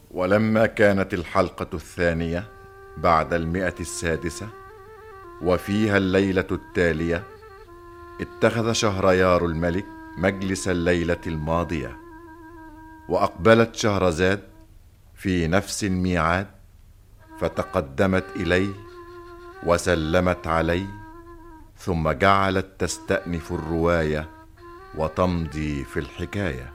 ولما كانت الحلقة الثانية بعد 106 وفيها الليلة التالية، اتخذ شهريار الملك مجلس الليلة الماضية، وأقبلت شهرزاد في نفس الميعاد، فتقدمت إليه وسلمت عليه، ثم جعلت تستأنف الرواية وتمضي في الحكاية.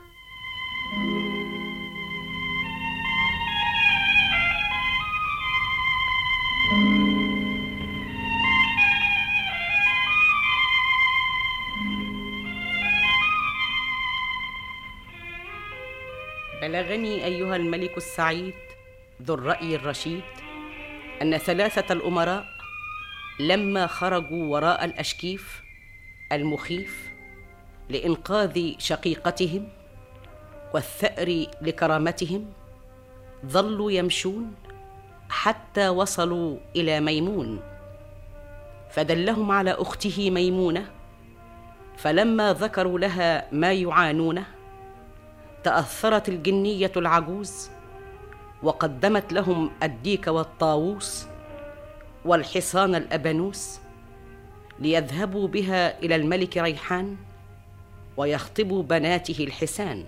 بلغني أيها الملك السعيد ذو الرأي الرشيد أن 3 الأمراء لما خرجوا وراء الأشكيف المخيف لإنقاذ شقيقتهم والثأر لكرامتهم، ظلوا يمشون حتى وصلوا إلى ميمون، فدلهم على أخته ميمونة. فلما ذكروا لها ما يعانونه، تأثرت الجنية العجوز وقدمت لهم الديك والطاووس والحصان الأبانوس ليذهبوا بها إلى الملك ريحان ويخطبوا بناته الحسان.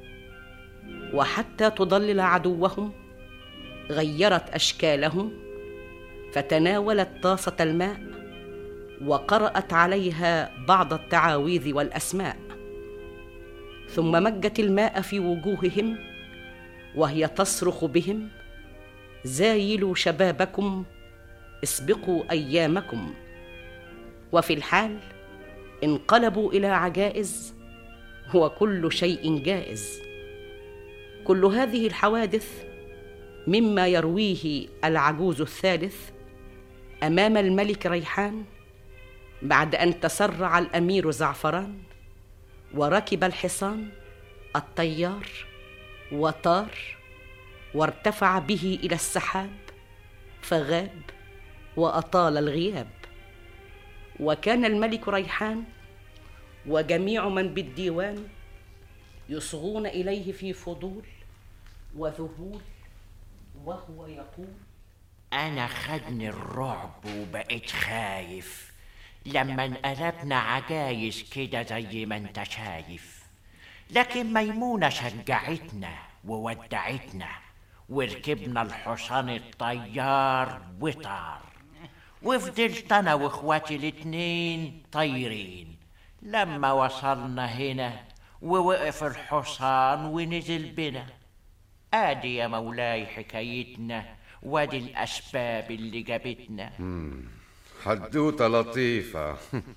وحتى تضلل عدوهم غيرت أشكالهم، فتناولت طاسة الماء وقرأت عليها بعض التعاويذ والأسماء، ثم مجت الماء في وجوههم وهي تصرخ بهم: زايلوا شبابكم، اسبقوا أيامكم. وفي الحال انقلبوا إلى عجائز، وكل شيء جائز. كل هذه الحوادث مما يرويه العجوز الثالث أمام الملك ريحان بعد أن تسرع الأمير زعفران وركب الحصان الطيار وطار وارتفع به إلى السحاب، فغاب وأطال الغياب. وكان الملك ريحان وجميع من بالديوان يصغون إليه في فضول وذهول، وهو يقول: أنا خدني الرعب وبقيت خايف لما انقلبنا عجايز كده زي ما انت شايف. لكن ميمونة شجعتنا وودعتنا، وركبنا الحصان الطيار وطار، وفضلت أنا وإخواتي الاتنين طايرين لما وصلنا هنا، ووقف الحصان ونزل بنا. آدي يا مولاي حكايتنا، وادي الأسباب اللي جابتنا. حدوتة لطيفة.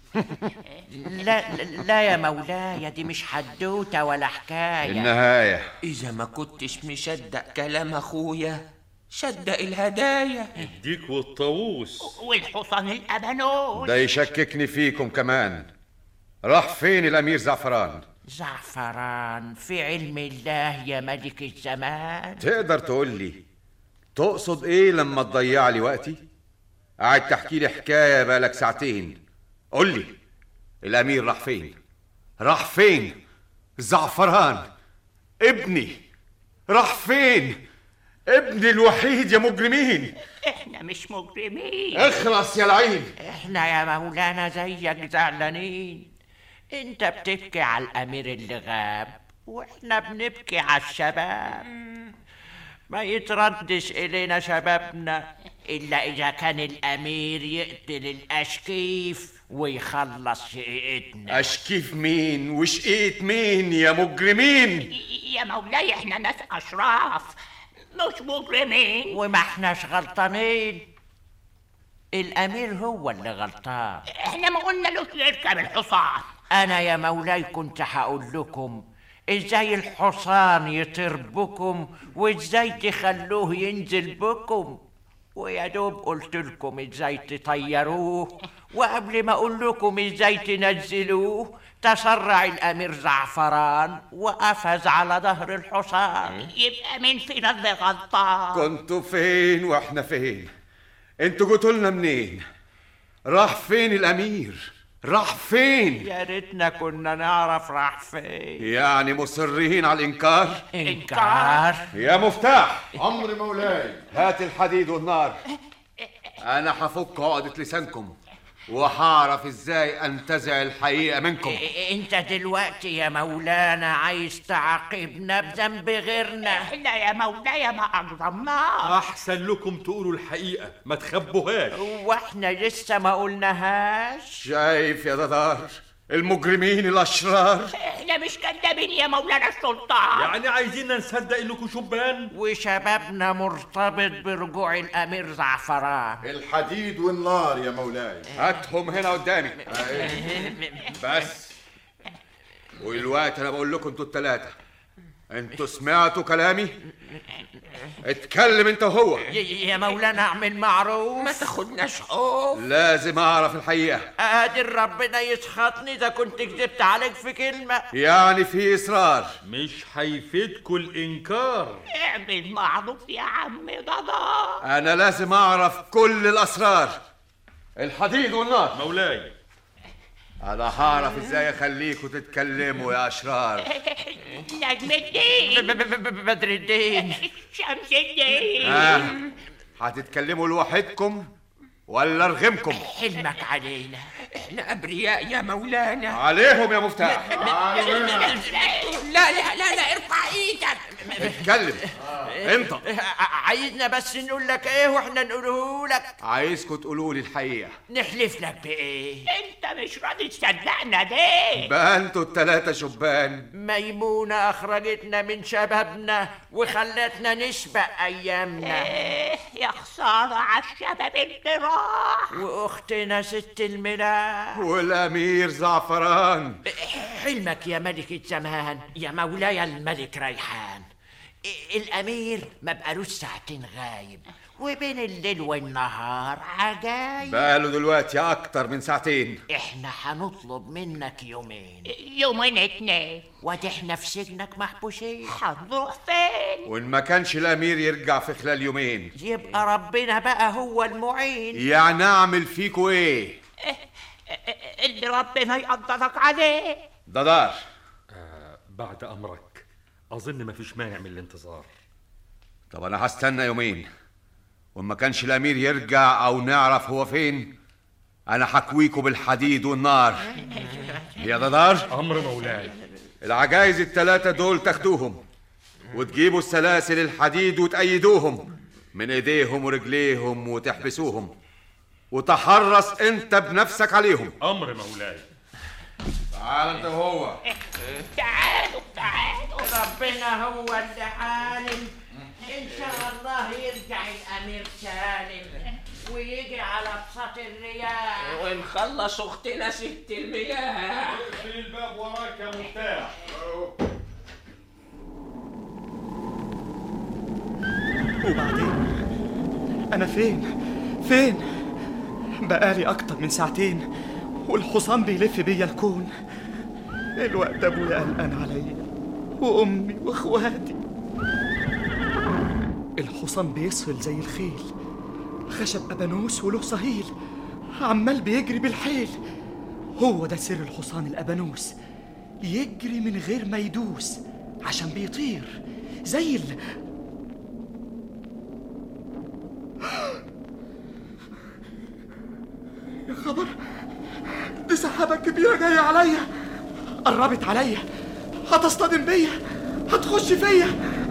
لا يا مولاي، دي مش حدوتة ولا حكاية. النهاية إذا ما كنتش مصدق كلام أخويا، صدق الهدايا، الديك والطاووس والحصان الأبانوس. ده يشككني فيكم كمان. راح فين الأمير زعفران؟ زعفران في علم الله يا ملك الزمان. تقدر تقول لي تقصد ايه لما تضيع لي وقتي؟ قاعد تحكي لي حكاية بالك ساعتين. قول لي الأمير راح فين؟ راح فين؟ زعفران ابني راح فين؟ ابني الوحيد يا مجرمين. احنا مش مجرمين. اخلص يا لعين. احنا يا مولانا زيك زعلانين. انت بتبكي على الامير اللي غاب، واحنا بنبكي على الشباب. ما يتردش الينا شبابنا الا اذا كان الامير يقتل الاشكيف ويخلص شقيقتنا. اشكيف مين وشقيت مين يا مجرمين؟ يا مولاي احنا ناس اشراف مش مجرمين، وما احناش غلطانين. الامير هو اللي غلطان. احنا ما قلنا له يركب الحصان. انا يا مولاي كنت هقول لكم ازاي الحصان يطير بكم وازاي تخلوه ينزل بكم، ويا دوب قلت لكم ازاي تطيروه، وقبل ما اقول لكم ازاي تنزلوه تسرع الامير زعفران وقفز على ظهر الحصان. يبقى مين فينا اللي غلطان؟ كنتوا فين واحنا فين؟ انتوا جيتوا لنا منين؟ راح فين الامير؟ راح فين؟ يا ريتنا كنا نعرف راح فين. يعني مصرين على الإنكار؟ إنكار؟ يا مفتاح، أمر مولاي. هات الحديد والنار. أنا هفك عقدة لسانكم وهعرف ازاي انتزع الحقيقة منكم. انت دلوقتي يا مولانا عايز تعاقبنا بذنب غيرنا؟ احنا يا مولاي ما اجرمناش. احسن لكم تقولوا الحقيقة ما تخبوهاش. واحنا لسه ما قلناهاش. شايف يا ددار المجرمين الاشرار؟ احنا مش كدابين يا مولانا السلطان. يعني عايزيننا نصدق انكم شبان؟ وشبابنا مرتبط برجوع الامير زعفران. الحديد والنار يا مولاي. هاتهم هنا قدامي. بس والوقت انا بقول لكم انتوا الثلاثة، انتوا سمعتوا كلامي؟ اتكلم انت وهو. يا مولانا اعمل معروف، ما تاخدناش خوف. لازم اعرف الحقيقة. قادر ربنا يسخطني اذا كنت كذبت عليك في كلمة. يعني في اصرار؟ مش هيفيدكوا الانكار. اعمل معروف يا عم ضدا. انا لازم اعرف كل الاسرار. الحديد والنار. مولاي انا هعرف ازاي اخليكوا تتكلموا يا اشرار. نجم الدين، بدر الدين، شمس الدين. هتتكلموا لوحدكم ولا ارغمكم؟ حلمك علينا، احنا ابرياء يا مولانا. عليهم يا مفتاح. لا لا لا لا ارفع ايدك. اتكلم انت. عايزنا بس نقول لك ايه واحنا نقوله لك؟ عايزكوا تقولوا لي الحقيقة. نحلف لك بايه؟ انت مش راضي تصدقنا ليه؟ بقى انتوا التلاتة شبان. ميمونة اخرجتنا من شبابنا وخلتنا نسبق ايامنا. يا خسارة على الشباب اللي راح. واختنا ست الملاح والامير زعفران. حلمك يا ملك الزمان يا مولاي الملك ريحان. الامير ما بقالوش ساعتين غايب، وبين الليل والنهار عجايب. بقاله دلوقتي اكتر من ساعتين. احنا هنطلب منك يومين اتنين، وادي احنا في سجنك محبوسين. هنروح فين؟ وان ما كانش الامير يرجع في خلال يومين يبقى ربنا بقى هو المعين. يعني اعمل فيكوا ايه؟ اللي ربنا يقدرك عليه. ددار بعد امرك. اظن مفيش مانع من الانتظار. طب انا هستنى يومين، وما كانش الامير يرجع او نعرف هو فين انا حكويكوا بالحديد والنار. يا ددار امر مولاي. العجايز التلاتة دول تاخدوهم وتجيبوا السلاسل الحديد وتأيدوهم من ايديهم ورجليهم وتحبسوهم، وتحرص انت بنفسك عليهم. امر مولاي. تعال انت وهو. تعالوا ربنا هو اللي عالم. ان شاء الله يرجع الامير سالم ويجي على بساط الرياح ونخلص اختنا ست الملاح. اقفل الباب وراك يا مفتاح. وبعدين انا فين؟ بقالي اكتر من ساعتين والحصان بيلف بيا الكون. الوقت ابويا قلقان عليا وامي واخواتي. الحصان بيسهل زي الخيل، خشب ابانوس وله صهيل عمال بيجري بالحيل. هو ده سر الحصان الابانوس، يجري من غير ما يدوس عشان بيطير زي يا خبر، دي سحابة كبيرة جاية عليا، قربت عليا، هتصطدم بيا، هتخش فيا.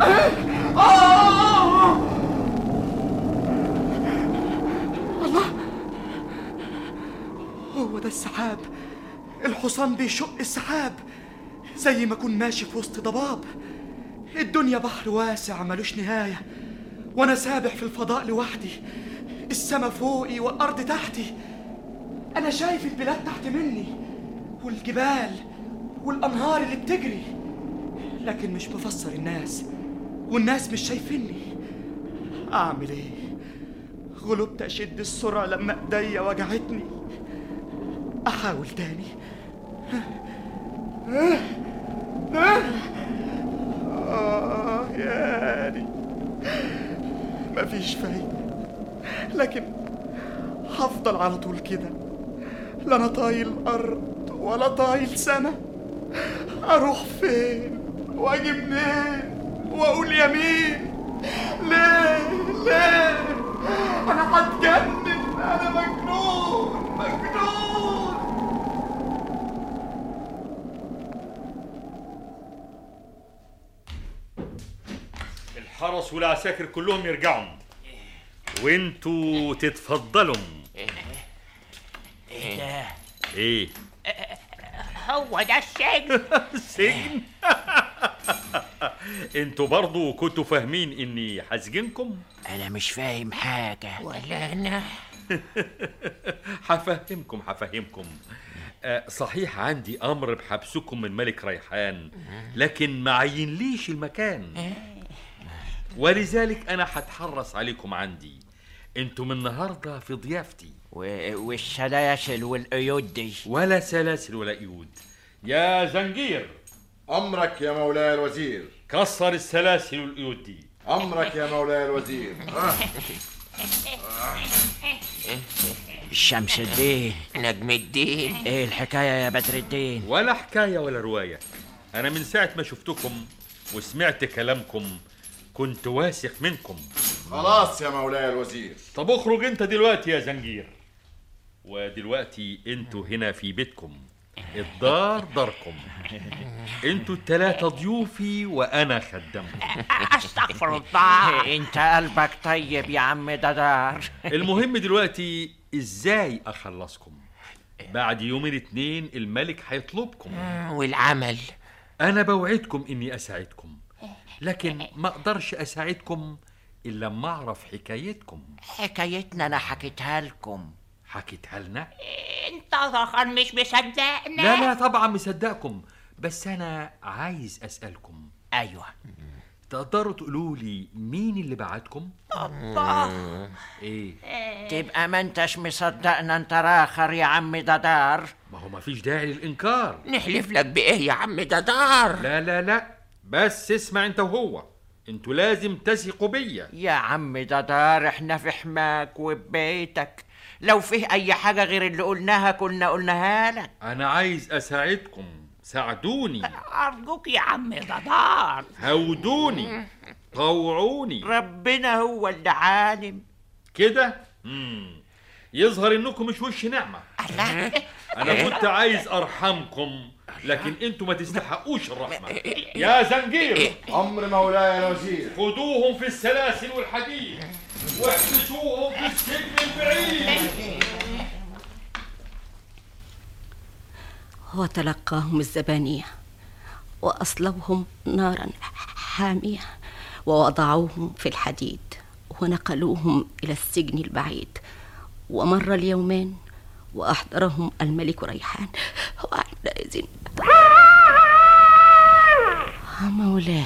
الله، هو ده السحاب. الحصان بيشق السحاب زي ما اكون ماشي في وسط ضباب. الدنيا بحر واسع ملوش نهاية، وانا سابح في الفضاء لوحدي. السما فوقي والارض تحتي. انا شايف البلاد تحت مني والجبال والانهار اللي بتجري، لكن مش بفسر الناس والناس مش شايفيني. اعمل ايه؟ غلبت اشد السرعة لما ايديا وجعتني. احاول تاني. ياني مفيش فايدة، لكن هفضل على طول كده لا أنا طايل أرض ولا طايل سما. أروح فين وأجي منين وأقول يمين؟ ليه أنا هتجنن، أنا مجنون. الحرس والعساكر كلهم يرجعوا وانتوا تتفضلوا. ايه هو ده السجن؟ سجن؟ انتوا برضو كنتوا فاهمين اني هسجنكم؟ انا مش فاهم حاجة. ولا انا. هفهمكم. صحيح عندي امر بحبسكم من ملك ريحان، لكن ما عينليش المكان، ولذلك انا هتحرص عليكم عندي. انتم النهارده في ضيافتي. والسلاسل والقيود دي؟ ولا سلاسل ولا قيود. يا زنجير، أمرك يا مولاي الوزير. كسر السلاسل والقيود دي. أمرك يا مولاي الوزير. شمس الدين، نجم الدين، ايه الحكاية يا بدر الدين؟ ولا حكاية ولا رواية. أنا من ساعة ما شفتكم وسمعت كلامكم كنت واثق منكم. خلاص يا مولاي الوزير. طب اخرج انت دلوقتي يا زنجير. ودلوقتي انتوا هنا في بيتكم، الدار داركم، انتوا التلاتة ضيوفي وانا خدامكم. استغفر الله. انت قلبك طيب يا عم ددار. المهم دلوقتي ازاي اخلصكم؟ بعد يومين 2 الملك هيطلبكم. والعمل؟ انا بوعدكم اني اساعدكم، لكن ما اقدرش اساعدكم الا لما اعرف حكايتكم. حكايتنا انا حكيتها لكم. حكيتها لنا؟ انت ظهر مش مصدقنا. لا طبعا مصدقكم، بس انا عايز اسالكم. ايوه. تقدروا تقولوا لي مين اللي بعتكم؟ الله. ايه؟ تبقى ما انتش مصدقنا انت راخر يا عم ددار. ما هو ما فيش داعي للانكار. نحلف لك بايه يا عم ددار؟ لا بس اسمع انت وهو، انتوا لازم تثقوا بيا. يا عم ددار احنا في حماك وببيتك، لو فيه اي حاجة غير اللي قلناها كنا قلناها لك. انا عايز اساعدكم، ساعدوني ارجوك يا عم ددار. هودوني، طوعوني. ربنا هو اللي عالم. كده يظهر انكم مش وش نعمة. انا كنت عايز ارحمكم، لكن انتوا ما تستحقوش الرحمة. يا زنجير، أمر مولاي الوزير. خدوهم في السلاسل والحديد واحبسوهم في السجن البعيد. وتلقاهم الزبانية وأصلوهم نارا حامية ووضعوهم في الحديد ونقلوهم إلى السجن البعيد. ومر اليومان وأحضرهم الملك ريحان، وعندئذ مولاي.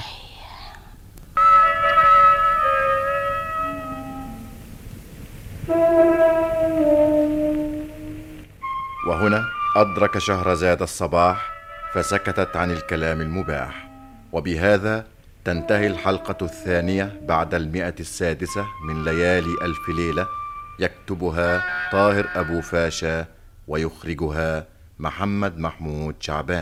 وهنا أدرك شهرزاد الصباح فسكتت عن الكلام المباح. وبهذا تنتهي الحلقة 2 بعد 106 من ليالي ألف ليلة، يكتبها طاهر أبو فاشا ويخرجها محمد محمود شعبان.